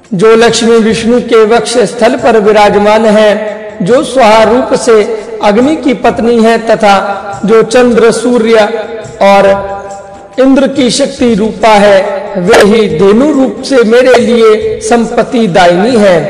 जो लक्ष्मी विष्णु के वक्ष स्थल पर विराजमान है, जो स्वाहा रूप से अग्नि की पत्नी है तथा जो चंद्र सूर्य और इंद्र की शक्ति रूपा है, वे ही धेनु रूप से मेरे लिए संपत्ति दायिनी है।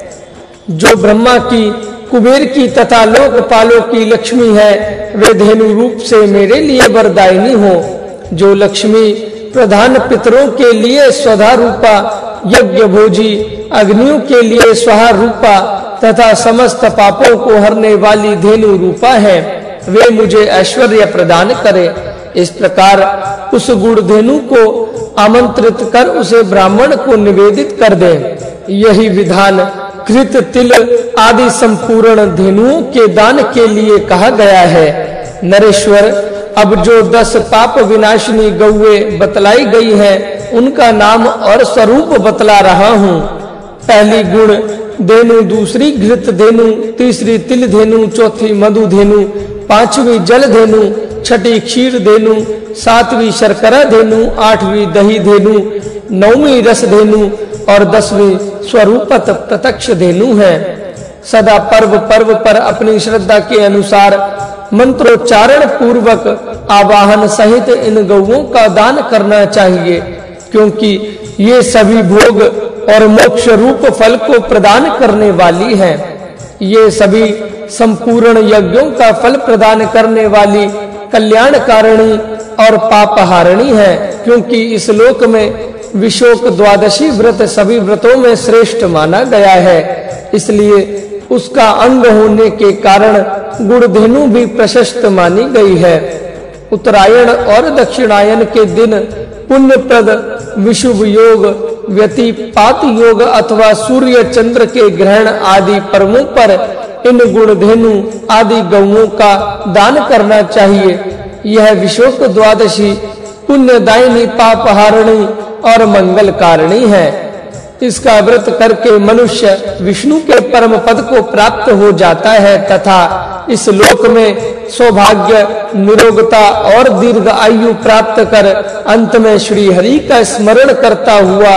जो ब्रह्मा की, कुबेर की तथा लोकपालों की लक्ष्मी है, वे धेनु रूप से मेरे लिए वरदायिनी हो। जो लक्ष्मी प्रधान पितरों के लिए स्वधा रूपा, यज्ञ भोजी अग्नियों के लिए स्वाहा रूपा तथा समस्त पापों को हरने वाली धेनु रूपा है, वे मुझे ऐश्वर्य प्रदान करे। इस प्रकार उस गुण धेनु को आमंत्रित कर उसे ब्राह्मण को निवेदित कर दे। यही विधान कृत, तिल आदि संपूर्ण धेनुओं के दान के लिए कहा गया है। नरेश्वर, अब जो 10 पाप विनाशिनी गौएं बतलाई गई है, उनका नाम और स्वरूप बतला रहा हूँ। पहली गुण धेनु, दूसरी घृत धेनु, तीसरी तिल धेनु, चौथी मधु धेनु, पांचवी जल धेनु, छठी क्षीर धेनु, सातवीं शर्करा धेनु, आठवीं दही धेनु, नौवीं रस धेनु और 10वीं स्वरूपत प्रत्यक्ष धेनु है। सदा पर्व पर्व पर अपनी श्रद्धा के अनुसार मंत्रोच्चारण पूर्वक आवाहन सहित इन गौओं का दान करना चाहिए, क्योंकि ये सभी भोग और मोक्ष रूप फल को प्रदान करने वाली हैं। ये सभी संपूर्ण यज्ञों का फल प्रदान करने वाली कल्याणकारिणी और पापहारिणी है, क्योंकि इस लोक में विशोक द्वादशी व्रत सभी व्रतों में श्रेष्ठ माना गया है। इसलिए उसका अंग होने के कारण गुणधेनु भी प्रशस्त मानी गई है। उत्तरायण और दक्षिणायन के दिन पुण्यप्रद विशुभ योग, व्यतिपात योग अथवा सूर्य चंद्र के ग्रहण आदि पर्वों पर इन गुणधेनु आदि गौओं का दान करना चाहिए। यह विशोक द्वादशी पुण्यदायिनी, पापहारिणी और मंगल कारिणी है। इसका व्रत करके मनुष्य विष्णु के परम पद को प्राप्त हो जाता है तथा इस लोक में सौभाग्य, निरोगता और दीर्घ आयु प्राप्त कर अंत में श्री हरि का स्मरण करता हुआ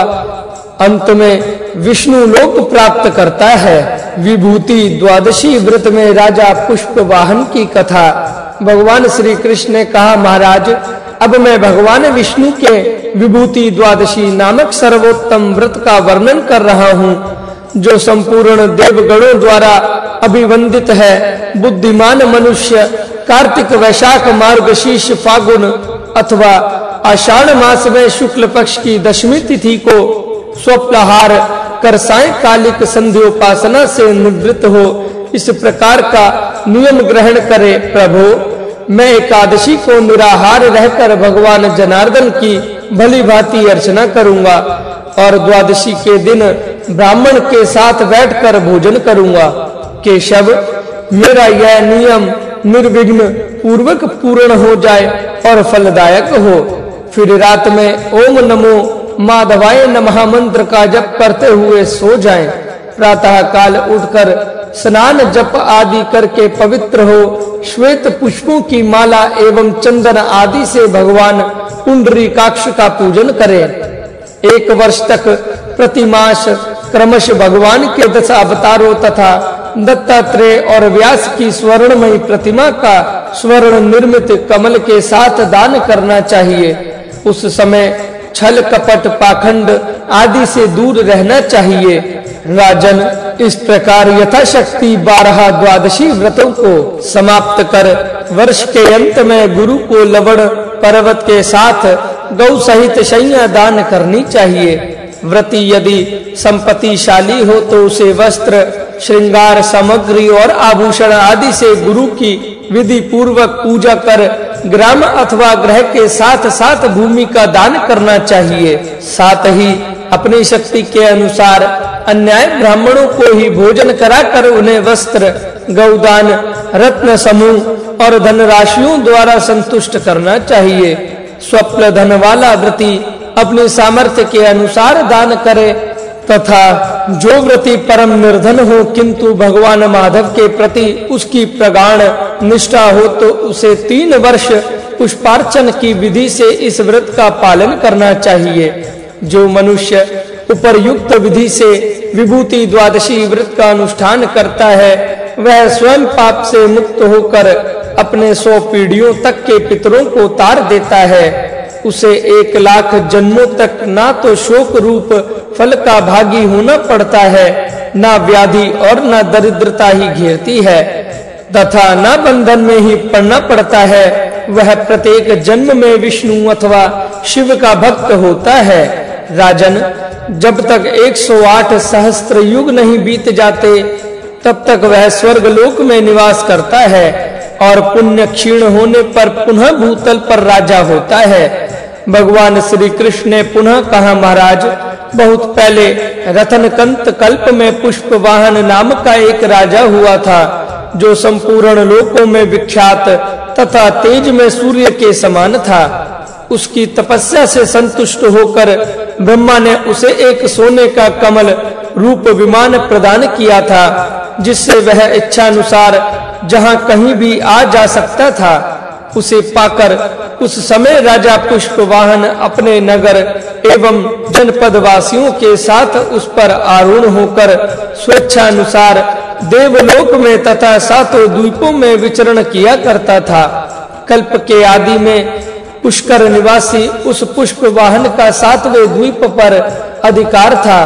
अंत में विष्णु लोक प्राप्त करता है। विभूति द्वादशी व्रत में राजा पुष्प वाहन की कथा। भगवान श्री कृष्ण ने कहा, महाराज, अब मैं भगवान विष्णु के विभूति द्वादशी नामक सर्वोत्तम व्रत का वर्णन कर रहा हूँ, जो संपूर्ण देवगणों द्वारा अभिवंदित है। बुद्धिमान मनुष्य कार्तिक, वैशाख, मार्गशीर्ष, फागुन अथवा आषाढ़ मास में शुक्ल पक्ष की दशमी तिथि को स्वप्नाहार कर सायंकालिक संध्योपासना से निवृत्त हो इस प्रकार का नियम ग्रहण करे। प्रभु, मैं एकादशी को निराहार रहकर भगवान जनार्दन की भली भांति अर्चना करूंगा और द्वादशी के दिन ब्राह्मण के साथ बैठकर भोजन करूंगा। केशव, मेरा यह नियम निर्विघ्न पूर्वक पूर्ण हो जाए और फलदायक हो। फिर रात में ओम नमो माधवाय नमः मंत्र का जप करते हुए सो जाएं। प्रातः काल उठकर स्नान जप आदि करके पवित्र हो श्वेत पुष्पों की माला एवं चंदन आदि से भगवान पुंडरीकाक्ष का पूजन करें। 1 वर्ष तक प्रतिमास क्रमश भगवान के 10 अवतारों तथा दत्तात्रेय और व्यास की स्वर्णमयी प्रतिमा का स्वर्ण निर्मित कमल के साथ दान करना चाहिए। उस समय छल कपट पाखंड आदि से दूर रहना चाहिए। राजन, इस प्रकार यथाशक्ति 12 द्वादशी व्रतों को समाप्त कर वर्ष के अंत में गुरु को लवण पर्वत के साथ गौ सहित शय्या दान करनी चाहिए। व्रती यदि संपत्तिशाली हो तो उसे वस्त्र, श्रृंगार सामग्री और आभूषण आदि से गुरु की विधि पूर्वक पूजा कर ग्राम अथवा ग्रह के साथ साथ भूमि का दान करना चाहिए। साथ ही अपनी शक्ति के अनुसार अन्याय ब्राह्मणों को ही भोजन कराकर उन्हें वस्त्र, गौदान, रत्न समूह और धनराशियों द्वारा संतुष्ट करना चाहिए। स्वप्न धन वाला व्रती अपने सामर्थ्य के अनुसार दान करे तथा जो व्रती परम निर्धन हो किंतु भगवान माधव के प्रति उसकी प्रगाढ़ निष्ठा हो तो उसे 3 वर्ष पुष्पार्चन की विधि से इस व्रत का पालन करना चाहिए। जो मनुष्य उपर्युक्त विधि से विभूति द्वादशी व्रत का अनुष्ठान करता है, वह स्वयं पाप से मुक्त होकर अपने 100 पीढ़ियों तक के पितरों को तार देता है। उसे 1 लाख जन्मों तक ना तो शोक रूप फल का भागी होना पड़ता है, ना व्याधि और ना दरिद्रता ही घेरती है, तथा ना बंधन में ही पड़ना पड़ता है। वह प्रत्येक जन्म में विष्णु अथवा शिव का भक्त होता है। राजन, जब तक 108 सहस्त्र युग नहीं बीत जाते, तब तक वह स्वर्ग लोक में निवास करता है और पुण्य क्षीण होने पर पुनः भूतल पर राजा होता है। भगवान श्री कृष्ण ने पुनः कहा, महाराज, बहुत पहले रतनकंत कल्प में पुष्प वाहन नाम का एक राजा हुआ था, जो संपूर्ण लोकों में विख्यात तथा तेज में सूर्य के समान था। उसकी तपस्या से संतुष्ट होकर ब्रह्मा ने उसे एक सोने का कमल रूप विमान प्रदान किया था, जिससे वह इच्छानुसार जहां कहीं भी आ जा सकता था। उसे पाकर उस समय राजा पुष्पवाहन अपने नगर एवं जनपद वासियों के साथ उस पर आरूढ़ होकर स्वेच्छानुसार देवलोक में तथा 7 द्वीपों में विचरण किया करता था। कल्प के आदि में पुष्कर निवासी उस पुष्प वाहन का 7वें द्वीप पर अधिकार था,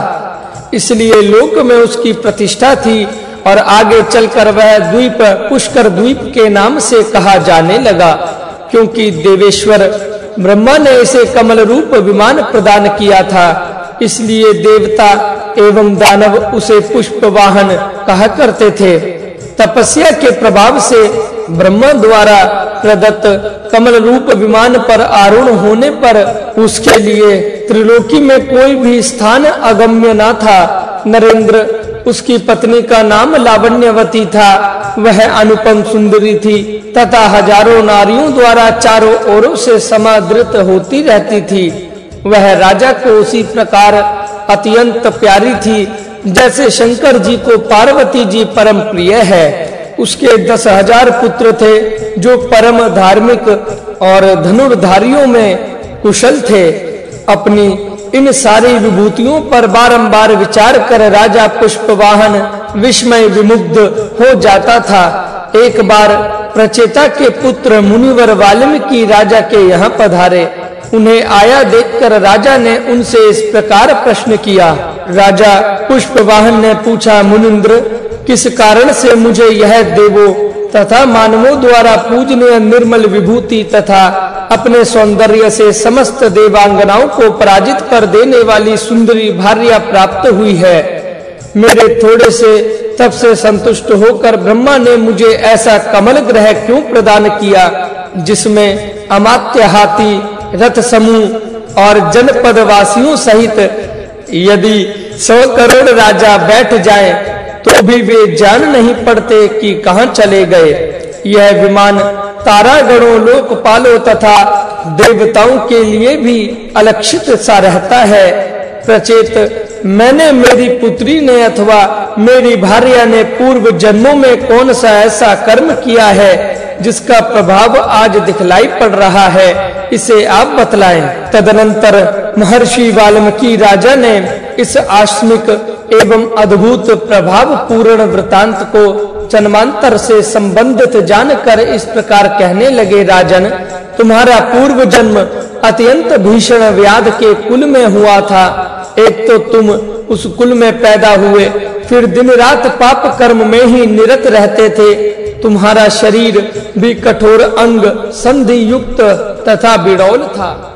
इसलिए लोक में उसकी प्रतिष्ठा थी और आगे चलकर वह द्वीप पुष्कर द्वीप के नाम से कहा जाने लगा, क्योंकि देवेश्वर ब्रह्मा ने इसे कमल रूप विमान प्रदान किया था। इसलिए देवता एवं दानव उसे पुष्प वाहन कहा करते थे। तपस्या के प्रभाव से ब्रह्मा द्वारा प्रदत्त कमल रूप विमान पर आरूढ़ होने पर उसके लिए त्रिलोकी में कोई भी स्थान अगम्य न था। नरेंद्र, उसकी पत्नी का नाम लावण्यवती था। वह अनुपम सुंदरी थी तथा हजारों नारियों द्वारा चारों ओरों से समादृत होती रहती थी। वह राजा को उसी प्रकार अत्यंत प्यारी थी जैसे शंकर जी को पार्वती जी परम प्रिय है। उसके 10,000 पुत्र थे, जो परम धार्मिक और धनुर्धारियों में कुशल थे। अपनी इन सारी विभूतियों पर बारंबार विचार कर राजा पुष्पवाहन विस्मय विमुग्ध हो जाता था। एक बार प्रचेता के पुत्र मुनिवर वाल्मीकि राजा के यहाँ पधारे। उन्हें आया देखकर राजा ने उनसे इस प्रकार प्रश्न किया। राजा पुष्पवाहन ने पूछा, मुनिंद्र, किस कारण से मुझे यह देवों तथा मानवों द्वारा पूजनीय निर्मल विभूति तथा अपने सौंदर्य से समस्त देवांगनाओं को पराजित कर देने वाली सुंदरी भार्या प्राप्त हुई है? मेरे थोड़े से तब से संतुष्ट होकर ब्रह्मा ने मुझे ऐसा कमल ग्रह क्यों प्रदान किया, जिसमें अमात्य हाथी, रथ समूह और जनपद वासियों सहित यदि 100 करोड़ राजा बैठ जाएं, तो भी वे जान नहीं पड़ते कि कहां चले गए। यह विमान तारागणों, लोकपालों तथा देवताओं के लिए भी अलक्षित सा रहता है। प्रचेत, मैंने, मेरी पुत्री ने अथवा मेरी भार्या ने पूर्व जन्मों में कौन सा ऐसा कर्म किया है जिसका प्रभाव आज दिखलाई पड़ रहा है, इसे आप बतलाएं। तदनंतर महर्षि वाल्मीकि राजा ने इस आकस्मिक एवं अद्भुत प्रभाव पूर्ण वृतांत को जन्मांतर से संबंधित जानकर इस प्रकार कहने लगे। राजन, तुम्हारा पूर्व जन्म अत्यंत भीषण व्याध के कुल में हुआ था। एक तो तुम उस कुल में पैदा हुए, फिर दिन रात पाप कर्म में ही निरत रहते थे। तुम्हारा शरीर भी कठोर अंग संधि युक्त तथा बिड़ौल था।